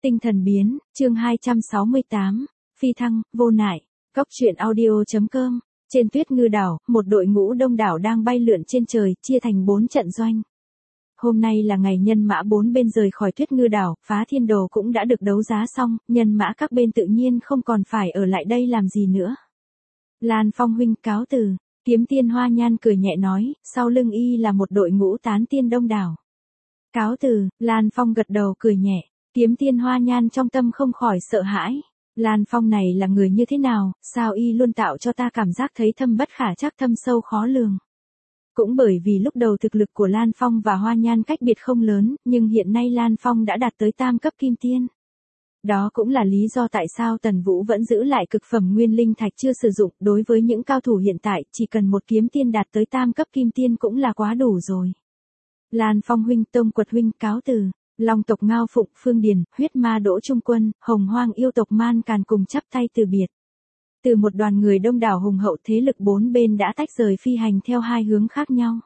Tinh thần biến, chương 268, phi thăng, vô nại, góc truyện audio.com. Trên Tuyết Ngư đảo, một đội ngũ đông đảo đang bay lượn trên trời, chia thành 4 trận doanh. Hôm nay là ngày nhân mã 4 bên rời khỏi Tuyết Ngư đảo, Phá Thiên Đồ cũng đã được đấu giá xong, nhân mã các bên tự nhiên không còn phải ở lại đây làm gì nữa. Lan Phong huynh cáo từ, Kiếm Tiên Hoa Nhan cười nhẹ nói, sau lưng y là một đội ngũ tán tiên đông đảo. Cáo từ, Lan Phong gật đầu cười nhẹ. Kiếm Tiên Hoa Nhan trong tâm không khỏi sợ hãi. Lan Phong này là người như thế nào, sao y luôn tạo cho ta cảm giác thấy thâm bất khả trắc, thâm sâu khó lường. Cũng bởi vì lúc đầu thực lực của Lan Phong và Hoa Nhan cách biệt không lớn, nhưng hiện nay Lan Phong đã đạt tới tam cấp kim tiên. Đó cũng là lý do tại sao Tần Vũ vẫn giữ lại cực phẩm nguyên linh thạch chưa sử dụng. Đối với những cao thủ hiện tại, chỉ cần một kiếm tiên đạt tới tam cấp kim tiên cũng là quá đủ rồi. Lan Phong huynh, Tông Quật huynh cáo từ. Long tộc Ngao Phụng, Phương Điền, Huyết Ma Đỗ Trung Quân, Hồng Hoang yêu tộc Man Càn cùng chắp tay từ biệt. Từ một đoàn người đông đảo hùng hậu, thế lực 4 bên đã tách rời phi hành theo hai hướng khác nhau.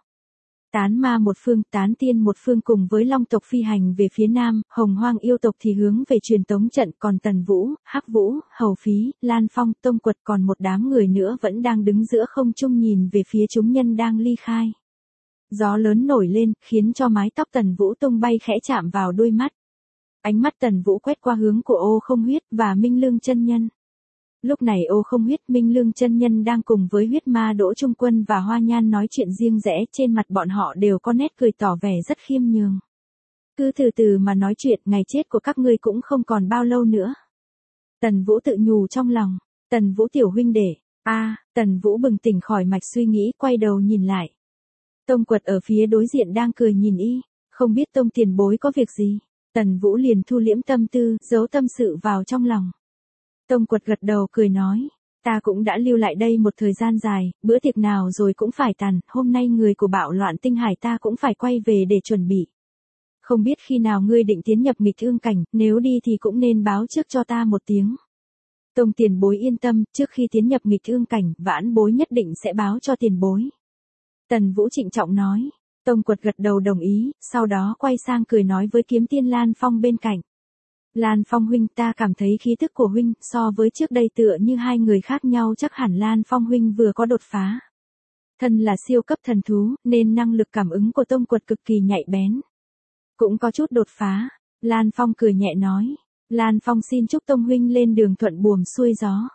Tán ma một phương, tán tiên một phương cùng với Long tộc phi hành về phía nam, Hồng Hoang yêu tộc thì hướng về truyền tống trận, còn Tần Vũ, Hắc Vũ, Hầu Phí, Lan Phong, Tông Quật còn một đám người nữa vẫn đang đứng giữa không trung nhìn về phía chúng nhân đang ly khai. Gió lớn nổi lên, khiến cho mái tóc Tần Vũ tung bay khẽ chạm vào đôi mắt. Ánh mắt Tần Vũ quét qua hướng của Ô Không Huyết và Minh Lương chân nhân. Lúc này Ô Không Huyết, Minh Lương chân nhân đang cùng với Huyết Ma Đỗ Trung Quân và Hoa Nhan nói chuyện riêng rẽ, trên mặt bọn họ đều có nét cười tỏ vẻ rất khiêm nhường. Cứ từ từ mà nói chuyện, ngày chết của các ngươi cũng không còn bao lâu nữa. Tần Vũ tự nhủ trong lòng, Tần Vũ tiểu huynh đệ, Tần Vũ bừng tỉnh khỏi mạch suy nghĩ, quay đầu nhìn lại. Tông Quật ở phía đối diện đang cười nhìn y, không biết Tông tiền bối có việc gì. Tần Vũ liền thu liễm tâm tư, giấu tâm sự vào trong lòng. Tông Quật gật đầu cười nói, ta cũng đã lưu lại đây một thời gian dài, bữa tiệc nào rồi cũng phải tàn, hôm nay người của Bạo Loạn Tinh Hải ta cũng phải quay về để chuẩn bị. Không biết khi nào ngươi định tiến nhập nghịch ương cảnh, nếu đi thì cũng nên báo trước cho ta một tiếng. Tông tiền bối yên tâm, trước khi tiến nhập nghịch ương cảnh, vãn bối nhất định sẽ báo cho tiền bối. Tần Vũ trịnh trọng nói. Tông Quật gật đầu đồng ý, sau đó quay sang cười nói với Kiếm Tiên Lan Phong bên cạnh. Lan Phong huynh, ta cảm thấy khí tức của huynh so với trước đây tựa như hai người khác nhau, chắc hẳn Lan Phong huynh vừa có đột phá. Thân là siêu cấp thần thú, nên năng lực cảm ứng của Tông Quật cực kỳ nhạy bén. Cũng có chút đột phá. Lan Phong cười nhẹ nói. Lan Phong xin chúc Tông huynh lên đường thuận buồm xuôi gió.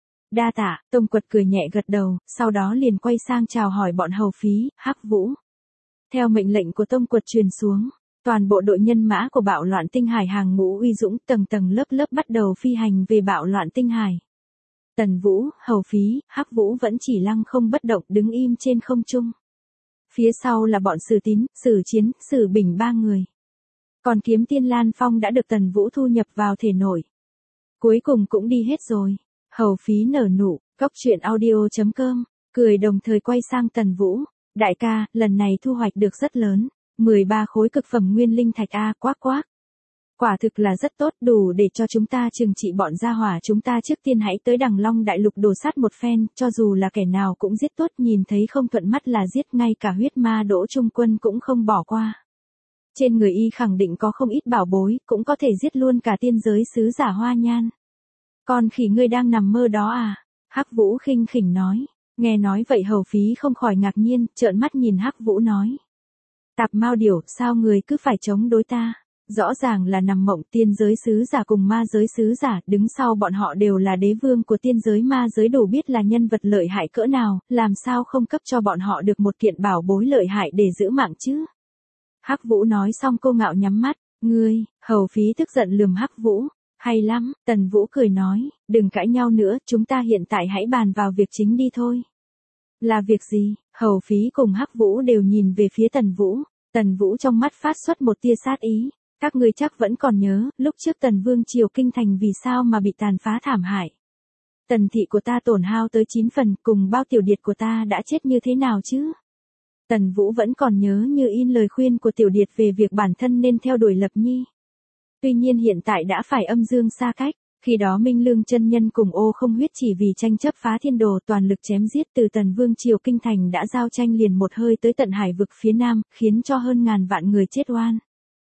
Đa tạ, Tông Quật cười nhẹ gật đầu, sau đó liền quay sang chào hỏi bọn Hầu Phí, Hắc Vũ. Theo mệnh lệnh của Tông Quật truyền xuống, toàn bộ đội nhân mã của Bạo Loạn Tinh Hải hàng ngũ uy dũng, tầng tầng lớp lớp bắt đầu phi hành về Bạo Loạn Tinh Hải. Tần Vũ, Hầu Phí, Hắc Vũ vẫn chỉ lăng không bất động, đứng im trên không trung. Phía sau là bọn Sử Tín, Sử Chiến, Sử Bình 3 người. Còn Kiếm Tiên Lan Phong đã được Tần Vũ thu nhập vào thể nội. Cuối cùng cũng đi hết rồi. Hầu Phí nở nụ, góc truyện audio.com, cười đồng thời quay sang Tần Vũ. Đại ca, lần này thu hoạch được rất lớn. 13 khối cực phẩm nguyên linh thạch quác quác. Quả thực là rất tốt, đủ để cho chúng ta trừng trị bọn gia hỏa chúng ta. Trước tiên hãy tới Đằng Long Đại Lục đổ sát một phen, cho dù là kẻ nào cũng giết tốt, nhìn thấy không thuận mắt là giết, ngay cả Huyết Ma Đỗ Trung Quân cũng không bỏ qua. Trên người y khẳng định có không ít bảo bối, cũng có thể giết luôn cả tiên giới sứ giả Hoa Nhan. Con khỉ ngươi đang nằm mơ đó à? Hắc Vũ khinh khỉnh nói. Nghe nói vậy Hầu Phí không khỏi ngạc nhiên, trợn mắt nhìn Hắc Vũ nói. Tạp Mao Điểu, sao người cứ phải chống đối ta? Rõ ràng là nằm mộng, tiên giới sứ giả cùng ma giới sứ giả, đứng sau bọn họ đều là đế vương của tiên giới ma giới, đủ biết là nhân vật lợi hại cỡ nào, làm sao không cấp cho bọn họ được một kiện bảo bối lợi hại để giữ mạng chứ? Hắc Vũ nói xong cô ngạo nhắm mắt. Ngươi, Hầu Phí tức giận lườm Hắc Vũ. Hay lắm, Tần Vũ cười nói, đừng cãi nhau nữa, chúng ta hiện tại hãy bàn vào việc chính đi thôi. Là việc gì? Hầu Phí cùng Hắc Vũ đều nhìn về phía Tần Vũ. Tần Vũ trong mắt phát xuất một tia sát ý. Các ngươi chắc vẫn còn nhớ, lúc trước Tần Vương triều kinh thành vì sao mà bị tàn phá thảm hại. Tần thị của ta tổn hao tới 9 phần, cùng bao tiểu điệt của ta đã chết như thế nào chứ? Tần Vũ vẫn còn nhớ như in lời khuyên của tiểu điệt về việc bản thân nên theo đuổi Lập Nhi. Tuy nhiên hiện tại đã phải âm dương xa cách, khi đó Minh Lương chân nhân cùng Ô Không Huyết chỉ vì tranh chấp Phá Thiên Đồ toàn lực chém giết, từ Tần Vương triều kinh thành đã giao tranh liền một hơi tới tận hải vực phía nam, khiến cho hơn ngàn vạn người chết oan.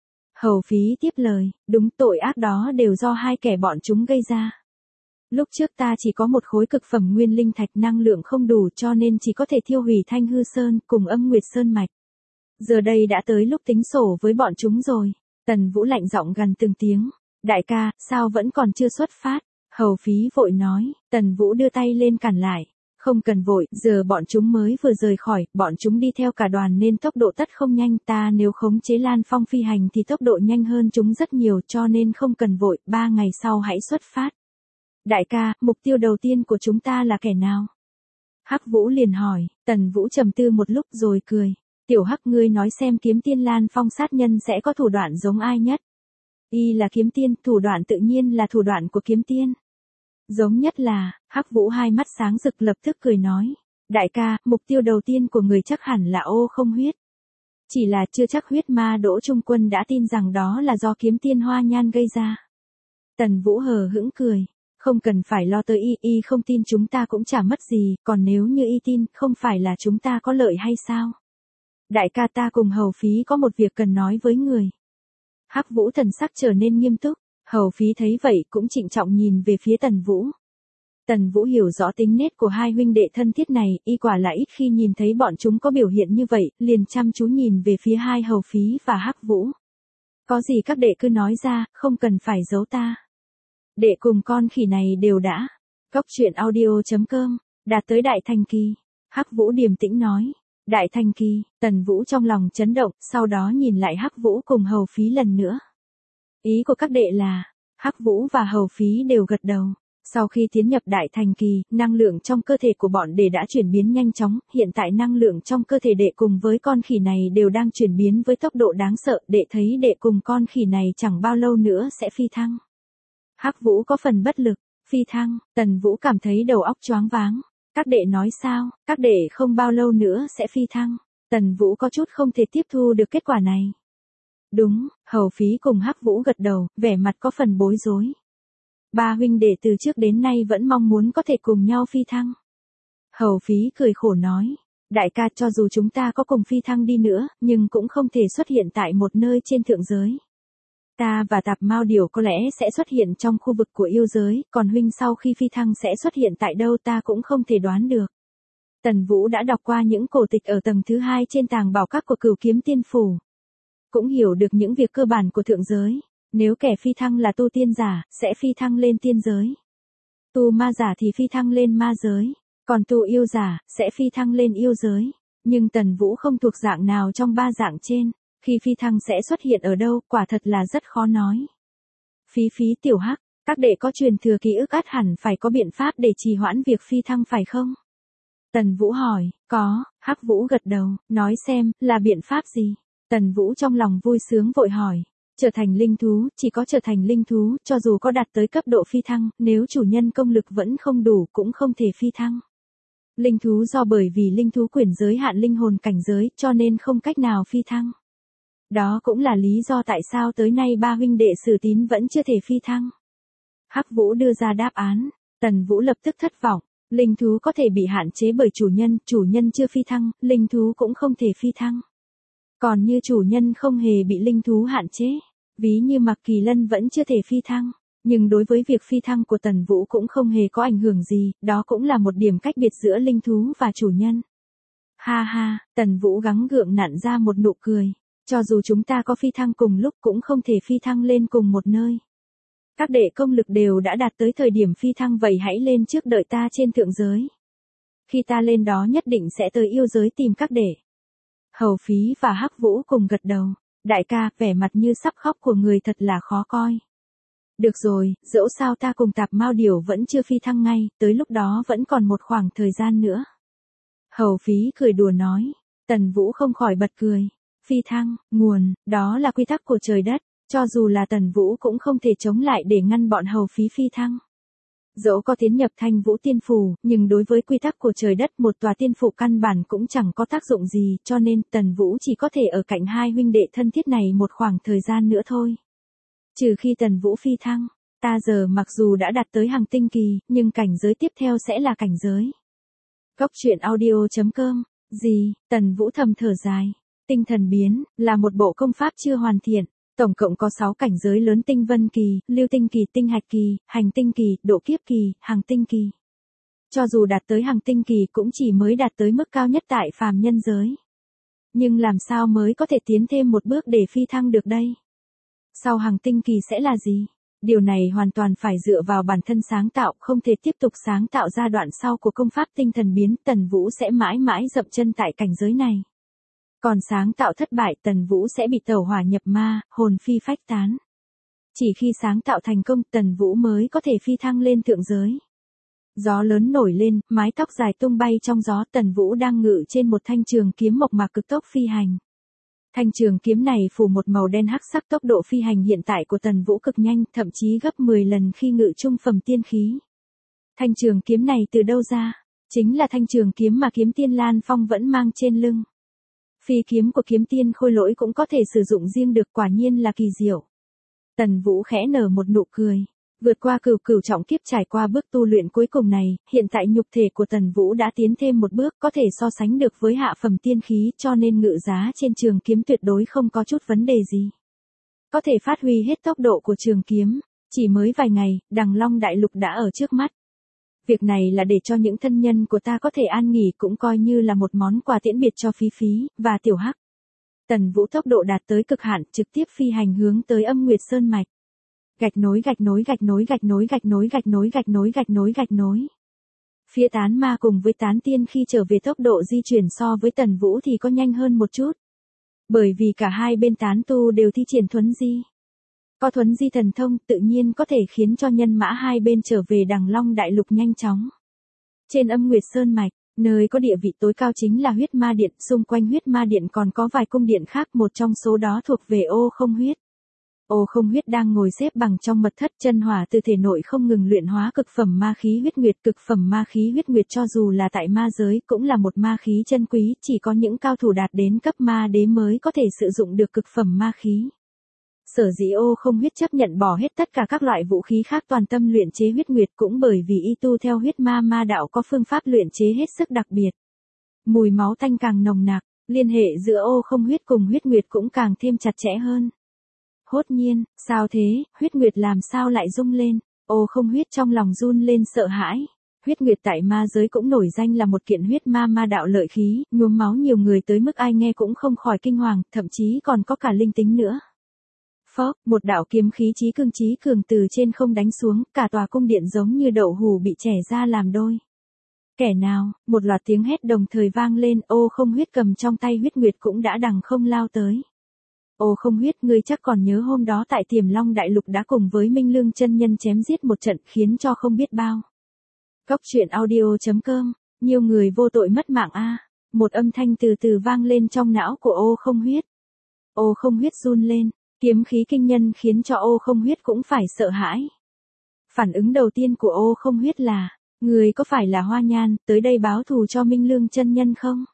Hầu Phí tiếp lời, đúng, tội ác đó đều do hai kẻ bọn chúng gây ra. Lúc trước ta chỉ có một khối cực phẩm nguyên linh thạch, năng lượng không đủ cho nên chỉ có thể thiêu hủy Thanh Hư Sơn cùng Âm Nguyệt Sơn mạch. Giờ đây đã tới lúc tính sổ với bọn chúng rồi. Tần Vũ lạnh giọng gần từng tiếng. Đại ca, sao vẫn còn chưa xuất phát? Hầu Phí vội nói. Tần Vũ đưa tay lên cản lại. Không cần vội, giờ bọn chúng mới vừa rời khỏi, bọn chúng đi theo cả đoàn nên tốc độ tất không nhanh, ta nếu khống chế Lan Phong phi hành thì tốc độ nhanh hơn chúng rất nhiều, cho nên không cần vội, 3 ngày sau hãy xuất phát. Đại ca, mục tiêu đầu tiên của chúng ta là kẻ nào? Hắc Vũ liền hỏi. Tần Vũ trầm tư một lúc rồi cười. Tiểu Hắc, ngươi nói xem kiếm tiên Lan Phong sát nhân sẽ có thủ đoạn giống ai nhất? Y là kiếm tiên, thủ đoạn tự nhiên là thủ đoạn của kiếm tiên. Giống nhất là, Hắc Vũ hai mắt sáng rực lập tức cười nói. Đại ca, mục tiêu đầu tiên của người chắc hẳn là Ô Không Huyết. Chỉ là chưa chắc huyết ma Đỗ Trung Quân đã tin rằng đó là do kiếm tiên Hoa Nhan gây ra. Tần Vũ hờ hững cười. Không cần phải lo tới y không tin chúng ta cũng chả mất gì, còn nếu như y tin, không phải là chúng ta có lợi hay sao? Đại ca, ta cùng Hầu Phí có một việc cần nói với người. Hắc Vũ thần sắc trở nên nghiêm túc, Hầu Phí thấy vậy cũng trịnh trọng nhìn về phía Tần Vũ. Tần Vũ hiểu rõ tính nết của hai huynh đệ thân thiết này, y quả là ít khi nhìn thấy bọn chúng có biểu hiện như vậy, liền chăm chú nhìn về phía hai Hầu Phí và Hắc Vũ. Có gì các đệ cứ nói ra, không cần phải giấu ta. Đệ cùng con khỉ này đều đã. Goctruyện.audio.com, đạt tới đại thành kỳ. Hắc Vũ điềm tĩnh nói. Đại thành kỳ, Tần Vũ trong lòng chấn động, sau đó nhìn lại Hắc Vũ cùng Hầu Phí lần nữa. Ý của các đệ là, Hắc Vũ và Hầu Phí đều gật đầu. Sau khi tiến nhập đại thành kỳ, năng lượng trong cơ thể của bọn đệ đã chuyển biến nhanh chóng, hiện tại năng lượng trong cơ thể đệ cùng với con khỉ này đều đang chuyển biến với tốc độ đáng sợ, đệ thấy đệ cùng con khỉ này chẳng bao lâu nữa sẽ phi thăng. Hắc Vũ có phần bất lực, phi thăng, Tần Vũ cảm thấy đầu óc choáng váng. Các đệ nói sao, các đệ không bao lâu nữa sẽ phi thăng. Tần Vũ có chút không thể tiếp thu được kết quả này. Đúng, Hầu Phí cùng Hắc Vũ gật đầu, vẻ mặt có phần bối rối. Ba huynh đệ từ trước đến nay vẫn mong muốn có thể cùng nhau phi thăng. Hầu Phí cười khổ nói, đại ca, cho dù chúng ta có cùng phi thăng đi nữa, nhưng cũng không thể xuất hiện tại một nơi trên thượng giới. Ta và Tạp Mao Điểu có lẽ sẽ xuất hiện trong khu vực của yêu giới, còn huynh sau khi phi thăng sẽ xuất hiện tại đâu ta cũng không thể đoán được. Tần Vũ đã đọc qua những cổ tịch ở tầng thứ 2 trên tàng bảo các của Cửu Kiếm Tiên Phủ. Cũng hiểu được những việc cơ bản của thượng giới. Nếu kẻ phi thăng là tu tiên giả, sẽ phi thăng lên tiên giới. Tu ma giả thì phi thăng lên ma giới. Còn tu yêu giả, sẽ phi thăng lên yêu giới. Nhưng Tần Vũ không thuộc dạng nào trong ba dạng trên. Khi phi thăng sẽ xuất hiện ở đâu, quả thật là rất khó nói. Phí, Tiểu Hắc, các đệ có truyền thừa ký ức, ắt hẳn phải có biện pháp để trì hoãn việc phi thăng phải không? Tần Vũ hỏi. Có, Hắc Vũ gật đầu, nói xem, là biện pháp gì? Tần Vũ trong lòng vui sướng vội hỏi. Trở thành linh thú, chỉ có trở thành linh thú, cho dù có đạt tới cấp độ phi thăng, nếu chủ nhân công lực vẫn không đủ cũng không thể phi thăng. Linh thú do bởi vì linh thú quyển giới hạn linh hồn cảnh giới, cho nên không cách nào phi thăng. Đó cũng là lý do tại sao tới nay ba huynh đệ Sử Tín vẫn chưa thể phi thăng. Hắc Vũ đưa ra đáp án, Tần Vũ lập tức thất vọng, linh thú có thể bị hạn chế bởi chủ nhân chưa phi thăng, linh thú cũng không thể phi thăng. Còn như chủ nhân không hề bị linh thú hạn chế, ví như Mạc Kỳ Lân vẫn chưa thể phi thăng, nhưng đối với việc phi thăng của Tần Vũ cũng không hề có ảnh hưởng gì, đó cũng là một điểm cách biệt giữa linh thú và chủ nhân. Ha ha, Tần Vũ gắng gượng nặn ra một nụ cười. Cho dù chúng ta có phi thăng cùng lúc cũng không thể phi thăng lên cùng một nơi. Các đệ công lực đều đã đạt tới thời điểm phi thăng, vậy hãy lên trước đợi ta trên thượng giới. Khi ta lên đó nhất định sẽ tới yêu giới tìm các đệ. Hầu Phí và Hắc Vũ cùng gật đầu. Đại ca, vẻ mặt như sắp khóc của người thật là khó coi. Được rồi, dẫu sao ta cùng Tạp Mao Điểu vẫn chưa phi thăng ngay, tới lúc đó vẫn còn một khoảng thời gian nữa. Hầu Phí cười đùa nói. Tần Vũ không khỏi bật cười. Phi thăng, nguồn, đó là quy tắc của trời đất, cho dù là Tần Vũ cũng không thể chống lại để ngăn bọn Hầu Phí phi thăng. Dẫu có tiến nhập Thanh Vũ Tiên Phủ, nhưng đối với quy tắc của trời đất một tòa tiên phủ căn bản cũng chẳng có tác dụng gì, cho nên Tần Vũ chỉ có thể ở cạnh hai huynh đệ thân thiết này một khoảng thời gian nữa thôi. Trừ khi Tần Vũ phi thăng, ta giờ mặc dù đã đạt tới hàng tinh kỳ, nhưng cảnh giới tiếp theo sẽ là cảnh giới. Goctruyện.audio.com, gì, Tần Vũ thầm thở dài. Tinh thần biến, là một bộ công pháp chưa hoàn thiện. Tổng cộng có 6 cảnh giới lớn: tinh vân kỳ, lưu tinh kỳ, tinh hạch kỳ, hành tinh kỳ, độ kiếp kỳ, hằng tinh kỳ. Cho dù đạt tới hằng tinh kỳ cũng chỉ mới đạt tới mức cao nhất tại phàm nhân giới. Nhưng làm sao mới có thể tiến thêm một bước để phi thăng được đây? Sau hằng tinh kỳ sẽ là gì? Điều này hoàn toàn phải dựa vào bản thân sáng tạo, không thể tiếp tục sáng tạo ra đoạn sau của công pháp tinh thần biến. Tần Vũ sẽ mãi mãi dậm chân tại cảnh giới này. Còn sáng tạo thất bại, Tần Vũ sẽ bị tẩu hỏa nhập ma, hồn phi phách tán. Chỉ khi sáng tạo thành công, Tần Vũ mới có thể phi thăng lên thượng giới. Gió lớn nổi lên, mái tóc dài tung bay trong gió. Tần Vũ đang ngự trên một thanh trường kiếm mộc mạc cực tốc phi hành. Thanh trường kiếm này phủ một màu đen hắc sắc. Tốc độ phi hành hiện tại của Tần Vũ cực nhanh, thậm chí gấp 10 lần khi ngự trung phẩm tiên khí. Thanh trường kiếm này từ đâu ra? Chính là thanh trường kiếm mà kiếm tiên Lan Phong vẫn mang trên lưng. Phi kiếm của kiếm tiên Khôi Lỗi cũng có thể sử dụng riêng được, quả nhiên là kỳ diệu. Tần Vũ khẽ nở một nụ cười. Vượt qua cửu trọng kiếp, trải qua bước tu luyện cuối cùng này, hiện tại nhục thể của Tần Vũ đã tiến thêm một bước, có thể so sánh được với hạ phẩm tiên khí, cho nên ngự giá trên trường kiếm tuyệt đối không có chút vấn đề gì. Có thể phát huy hết tốc độ của trường kiếm, chỉ mới vài ngày, Đằng Long Đại Lục đã ở trước mắt. Việc này là để cho những thân nhân của ta có thể an nghỉ, cũng coi như là một món quà tiễn biệt cho Phí Phí và Tiểu Hắc. Tần Vũ tốc độ đạt tới cực hạn, trực tiếp phi hành hướng tới Âm Nguyệt Sơn mạch. Gạch nối. Phía tán ma cùng với tán tiên khi trở về tốc độ di chuyển so với Tần Vũ thì có nhanh hơn một chút. Bởi vì cả hai bên tán tu đều thi triển thuấn di. Có thuấn di thần thông tự nhiên có thể khiến cho nhân mã hai bên trở về Đằng Long Đại Lục nhanh chóng. Trên Âm Nguyệt Sơn mạch, nơi có địa vị tối cao chính là huyết ma điện, xung quanh huyết ma điện còn có vài cung điện khác, một trong số đó thuộc về Ô Không Huyết. Ô Không Huyết đang ngồi xếp bằng trong mật thất, chân hỏa từ thể nội không ngừng luyện hóa cực phẩm ma khí huyết nguyệt. Cực phẩm ma khí huyết nguyệt cho dù là tại ma giới cũng là một ma khí chân quý, chỉ có những cao thủ đạt đến cấp ma đế mới có thể sử dụng được cực phẩm ma khí. Sở dĩ Ô Không Huyết chấp nhận bỏ hết tất cả các loại vũ khí khác, toàn tâm luyện chế huyết nguyệt, cũng bởi vì y tu theo huyết ma ma đạo có phương pháp luyện chế hết sức đặc biệt. Mùi máu tanh càng nồng nặc, liên hệ giữa Ô Không Huyết cùng huyết nguyệt cũng càng thêm chặt chẽ hơn. Hốt nhiên, sao thế, huyết nguyệt làm sao lại rung lên? Ô Không Huyết trong lòng run lên sợ hãi. Huyết nguyệt tại ma giới cũng nổi danh là một kiện huyết ma ma đạo lợi khí, nhuốm máu nhiều người tới mức ai nghe cũng không khỏi kinh hoàng, thậm chí còn có cả linh tính nữa. Phốc, một đạo kiếm khí chí cường từ trên không đánh xuống, cả tòa cung điện giống như đậu hũ bị chẻ ra làm đôi. Kẻ nào? Một loạt tiếng hét đồng thời vang lên. Ô Không Huyết cầm trong tay huyết nguyệt cũng đã đằng không lao tới. Ô Không Huyết, ngươi chắc còn nhớ hôm đó tại Tiềm Long Đại Lục đã cùng với Minh Lương chân nhân chém giết một trận, khiến cho không biết bao. Cốc truyện audio.com, nhiều người vô tội mất mạng a. Một âm thanh từ từ vang lên trong não của Ô Không Huyết. Ô Không Huyết run lên, kiếm khí kinh nhân khiến cho Ô Không Huyết cũng phải sợ hãi. Phản ứng đầu tiên của Ô Không Huyết là, người có phải là Hoa Nhan, tới đây báo thù cho Minh Lương chân nhân không?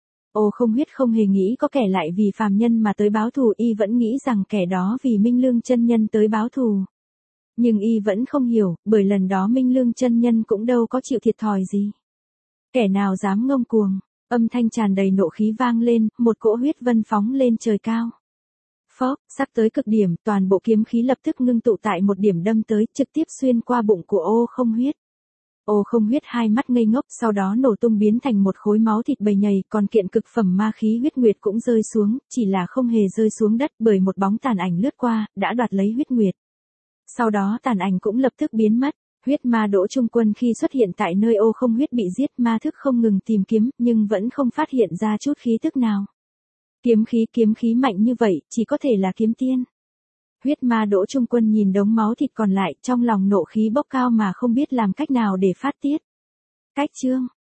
Ô Không Huyết không hề nghĩ có kẻ lại vì phàm nhân mà tới báo thù, y vẫn nghĩ rằng kẻ đó vì Minh Lương chân nhân tới báo thù. Nhưng y vẫn không hiểu, bởi lần đó Minh Lương chân nhân cũng đâu có chịu thiệt thòi gì. Kẻ nào dám ngông cuồng? Âm thanh tràn đầy nộ khí vang lên, một cỗ huyết vân phóng lên trời cao. Phốc, sắc tới cực điểm, toàn bộ kiếm khí lập tức ngưng tụ tại một điểm đâm tới, trực tiếp xuyên qua bụng của Ô Không Huyết. Ô Không Huyết hai mắt ngây ngốc, sau đó nổ tung biến thành một khối máu thịt bầy nhầy, còn kiện cực phẩm ma khí huyết nguyệt cũng rơi xuống, chỉ là không hề rơi xuống đất, bởi một bóng tàn ảnh lướt qua, đã đoạt lấy huyết nguyệt. Sau đó tàn ảnh cũng lập tức biến mất. Huyết ma Đỗ Trung Quân khi xuất hiện tại nơi Ô Không Huyết bị giết, ma thức không ngừng tìm kiếm, nhưng vẫn không phát hiện ra chút khí tức nào. Kiếm khí mạnh như vậy, chỉ có thể là kiếm tiên. Huyết ma Đỗ Trung Quân nhìn đống máu thịt còn lại, trong lòng nộ khí bốc cao mà không biết làm cách nào để phát tiết. Cách chương,